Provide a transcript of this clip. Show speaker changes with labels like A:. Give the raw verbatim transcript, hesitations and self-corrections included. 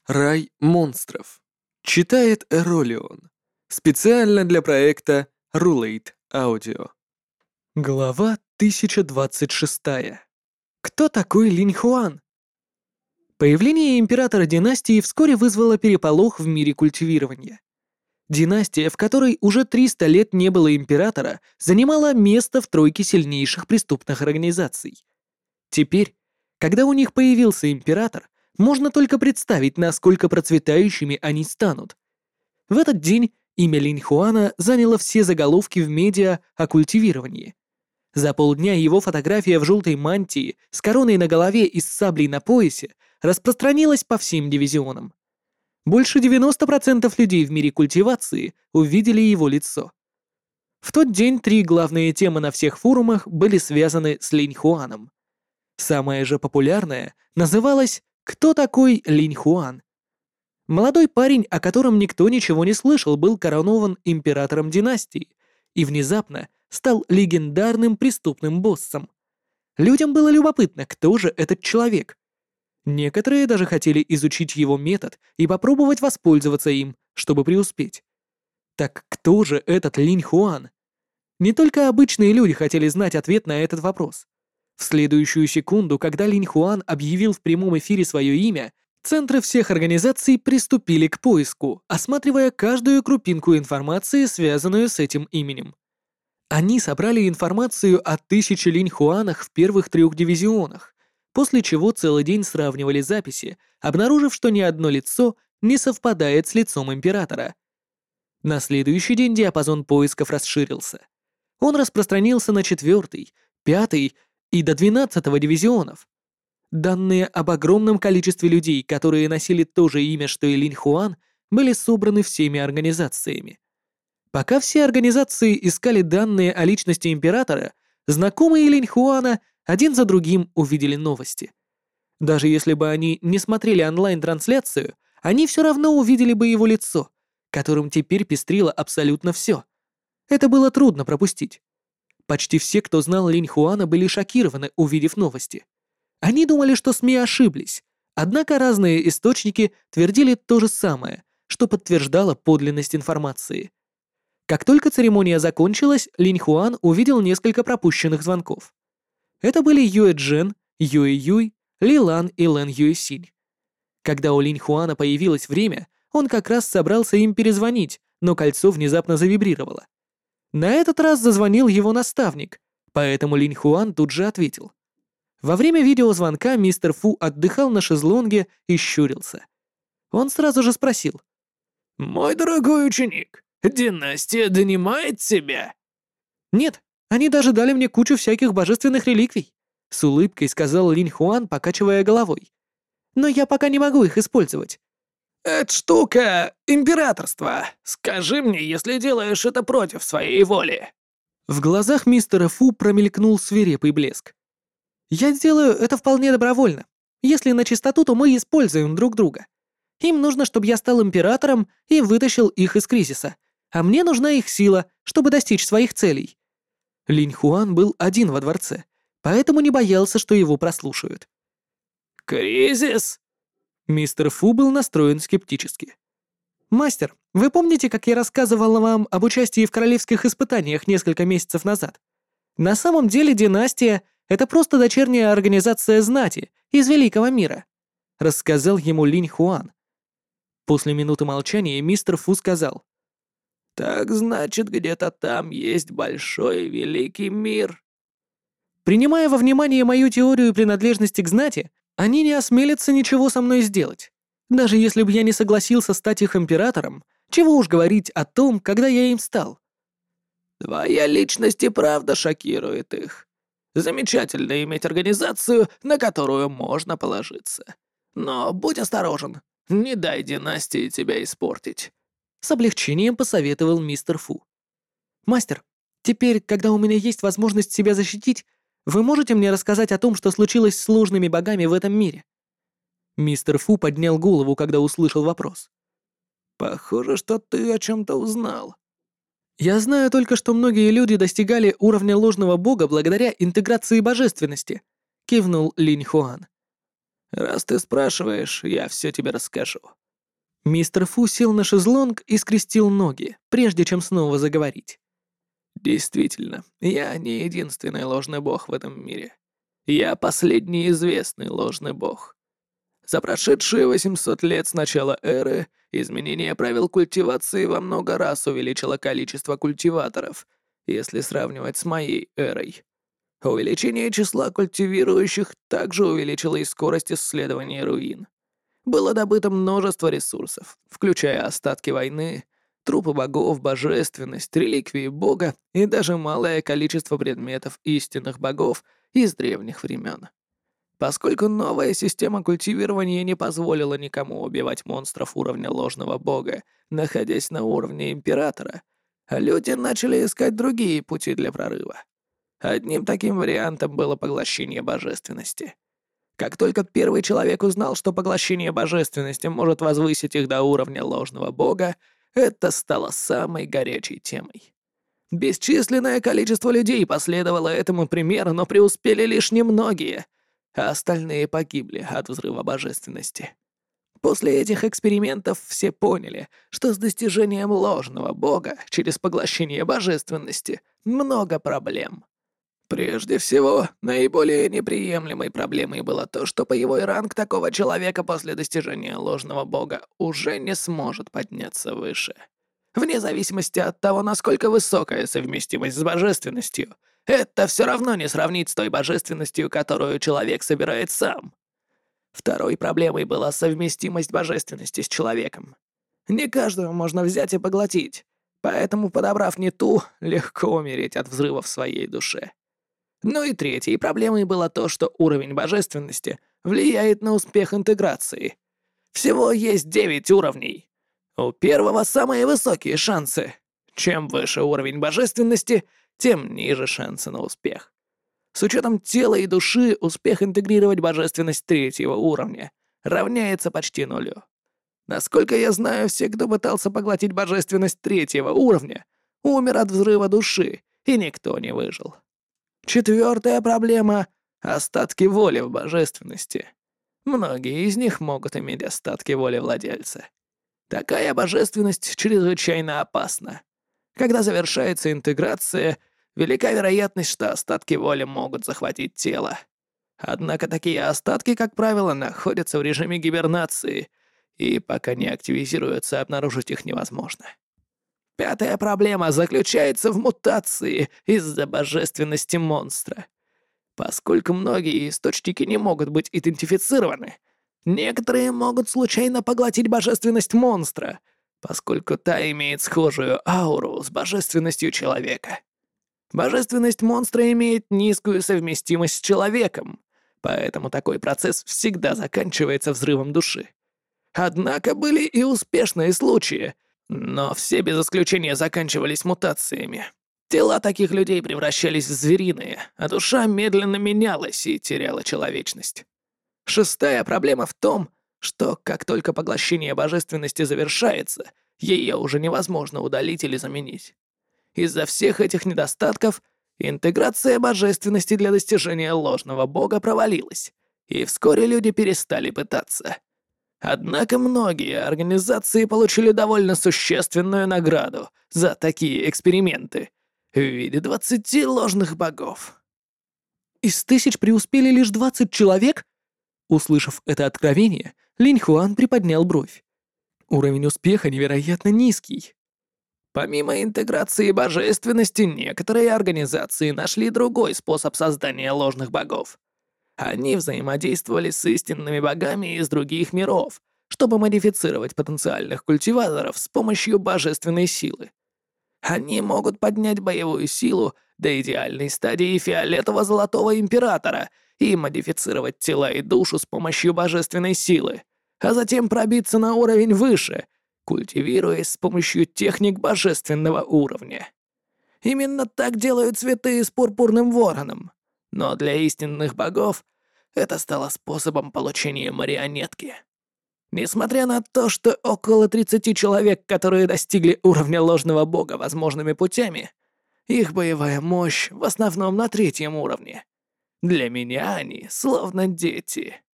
A: Рай монстров. Читает Эролион. Специально для проекта Rulate Audio. Глава тысяча двадцать шесть. Кто такой Линь Хуан? Появление императора династии вскоре вызвало переполох в мире культивирования. Династия, в которой уже триста лет не было императора, занимала место в тройке сильнейших преступных организаций. Теперь, когда у них появился император, можно только представить, насколько процветающими они станут. В этот день имя Линь Хуана заняло все заголовки в медиа о культивировании. За полдня его фотография в желтой мантии с короной на голове и с саблей на поясе распространилась по всем дивизионам. Больше девяноста процентов людей в мире культивации увидели его лицо. В тот день три главные темы на всех форумах были связаны с Линь Хуаном. Самая же популярная называлась «Кто такой Линь Хуан?». Молодой парень, о котором никто ничего не слышал, был коронован императором династии и внезапно стал легендарным преступным боссом. Людям было любопытно, кто же этот человек. Некоторые даже хотели изучить его метод и попробовать воспользоваться им, чтобы преуспеть. Так кто же этот Линь Хуан? Не только обычные люди хотели знать ответ на этот вопрос. В следующую секунду, когда Линь Хуан объявил в прямом эфире свое имя, центры всех организаций приступили к поиску, осматривая каждую крупинку информации, связанную с этим именем. Они собрали информацию о тысяче Линь Хуанах в первых трех дивизионах, после чего целый день сравнивали записи, обнаружив, что ни одно лицо не совпадает с лицом императора. На следующий день диапазон поисков расширился. Он распространился на четвертый, пятый и до двенадцатого дивизионов. Данные об огромном количестве людей, которые носили то же имя, что и Линь Хуан, были собраны всеми организациями. Пока все организации искали данные о личности императора, знакомые Линь Хуана один за другим увидели новости. Даже если бы они не смотрели онлайн-трансляцию, они все равно увидели бы его лицо, которым теперь пестрило абсолютно все. Это было трудно пропустить. Почти все, кто знал Линь Хуана, были шокированы, увидев новости. Они думали, что СМИ ошиблись, однако разные источники твердили то же самое, что подтверждало подлинность информации. Как только церемония закончилась, Линь Хуан увидел несколько пропущенных звонков. Это были Юэ Джен, Юэ Юй, Ли Лан и Лэн Юэсинь. Когда у Линь Хуана появилось время, он как раз собрался им перезвонить, но кольцо внезапно завибрировало. На этот раз зазвонил его наставник, поэтому Линь Хуан тут же ответил. Во время видеозвонка мистер Фу отдыхал на шезлонге и щурился. Он сразу же спросил.
B: «Мой дорогой ученик, династия донимает тебя?»
A: «Нет, они даже дали мне кучу всяких божественных реликвий», с улыбкой сказал Линь Хуан, покачивая головой. «Но я пока не могу их использовать».
B: «Это штука императорства. Скажи мне, если делаешь это против своей воли».
A: В глазах мистера Фу промелькнул свирепый блеск. «Я сделаю это вполне добровольно. Если на чистоту, то мы используем друг друга. Им нужно, чтобы я стал императором и вытащил их из кризиса, а мне нужна их сила, чтобы достичь своих целей». Линь Хуан был один во дворце, поэтому не боялся, что его прослушают.
B: «Кризис?»
A: Мистер Фу был настроен скептически. «Мастер, вы помните, как я рассказывала вам об участии в королевских испытаниях несколько месяцев назад? На самом деле династия — это просто дочерняя организация знати из великого мира», — рассказал ему Линь Хуан. После минуты молчания мистер Фу сказал.
B: «Так значит, где-то там есть большой великий мир».
A: «Принимая во внимание мою теорию принадлежности к знати, они не осмелятся ничего со мной сделать. Даже если бы я не согласился стать их императором, чего уж говорить о том, когда я им стал».
B: «Твоя личность и правда шокирует их. Замечательно иметь организацию, на которую можно положиться. Но будь осторожен, не дай династии тебя испортить», —
A: с облегчением посоветовал мистер Фу. «Мастер, теперь, когда у меня есть возможность себя защитить, вы можете мне рассказать о том, что случилось с ложными богами в этом мире?» Мистер Фу поднял голову, когда услышал вопрос.
B: «Похоже, что ты о чем-то узнал».
A: «Я знаю только, что многие люди достигали уровня ложного бога благодаря интеграции божественности», — кивнул Линь Хуан.
B: Раз ты спрашиваешь, я все тебе расскажу.
A: Мистер Фу сел на шезлонг и скрестил ноги, прежде чем снова заговорить.
B: Действительно, я не единственный ложный бог в этом мире. Я последний известный ложный бог. За прошедшие восемьсот лет с начала эры изменение правил культивации во много раз увеличило количество культиваторов, если сравнивать с моей эрой. Увеличение числа культивирующих также увеличило и скорость исследования руин. Было добыто множество ресурсов, включая остатки войны, трупы богов, божественность, реликвии бога и даже малое количество предметов истинных богов из древних времен. Поскольку новая система культивирования не позволила никому убивать монстров уровня ложного бога, находясь на уровне императора, люди начали искать другие пути для прорыва. Одним таким вариантом было поглощение божественности. Как только первый человек узнал, что поглощение божественности может возвысить их до уровня ложного бога, это стало самой горячей темой. Бесчисленное количество людей последовало этому примеру, но преуспели лишь немногие, а остальные погибли от взрыва божественности. После этих экспериментов все поняли, что с достижением ложного бога через поглощение божественности много проблем. Прежде всего, наиболее неприемлемой проблемой было то, что боевой ранг такого человека после достижения ложного бога уже не сможет подняться выше. Вне зависимости от того, насколько высокая совместимость с божественностью, это все равно не сравнить с той божественностью, которую человек собирает сам. Второй проблемой была совместимость божественности с человеком. Не каждого можно взять и поглотить, поэтому, подобрав не ту, легко умереть от взрыва в своей душе. Ну и третьей проблемой было то, что уровень божественности влияет на успех интеграции. Всего есть девять уровней. У первого самые высокие шансы. Чем выше уровень божественности, тем ниже шансы на успех. С учетом тела и души, успех интегрировать божественность третьего уровня равняется почти нулю. Насколько я знаю, все, кто пытался поглотить божественность третьего уровня, умер от взрыва души, и никто не выжил. Четвертая проблема — остатки воли в божественности. Многие из них могут иметь остатки воли владельца. Такая божественность чрезвычайно опасна. Когда завершается интеграция, велика вероятность, что остатки воли могут захватить тело. Однако такие остатки, как правило, находятся в режиме гибернации, и пока не активизируются, обнаружить их невозможно. Пятая проблема заключается в мутации из-за божественности монстра. Поскольку многие источники не могут быть идентифицированы, некоторые могут случайно поглотить божественность монстра, поскольку та имеет схожую ауру с божественностью человека. Божественность монстра имеет низкую совместимость с человеком, поэтому такой процесс всегда заканчивается взрывом души. Однако были и успешные случаи, но все без исключения заканчивались мутациями. Тела таких людей превращались в звериные, а душа медленно менялась и теряла человечность. Шестая проблема в том, что как только поглощение божественности завершается, ее уже невозможно удалить или заменить. Из-за всех этих недостатков интеграция божественности для достижения ложного бога провалилась, и вскоре люди перестали пытаться. Однако многие организации получили довольно существенную награду за такие эксперименты в виде двадцати ложных богов.
A: Из тысяч преуспели лишь двадцать человек? Услышав это откровение, Линь Хуан приподнял бровь. Уровень успеха невероятно низкий.
B: Помимо интеграции божественности, некоторые организации нашли другой способ создания ложных богов. Они взаимодействовали с истинными богами из других миров, чтобы модифицировать потенциальных культиваторов с помощью божественной силы. Они могут поднять боевую силу до идеальной стадии фиолетово-золотого императора и модифицировать тела и душу с помощью божественной силы, а затем пробиться на уровень выше, культивируясь с помощью техник божественного уровня. Именно так делают святые с пурпурным вороном. Но для истинных богов это стало способом получения марионетки. Несмотря на то, что около тридцати человек, которые достигли уровня ложного бога возможными путями, их боевая мощь в основном на третьем уровне. Для меня они словно дети.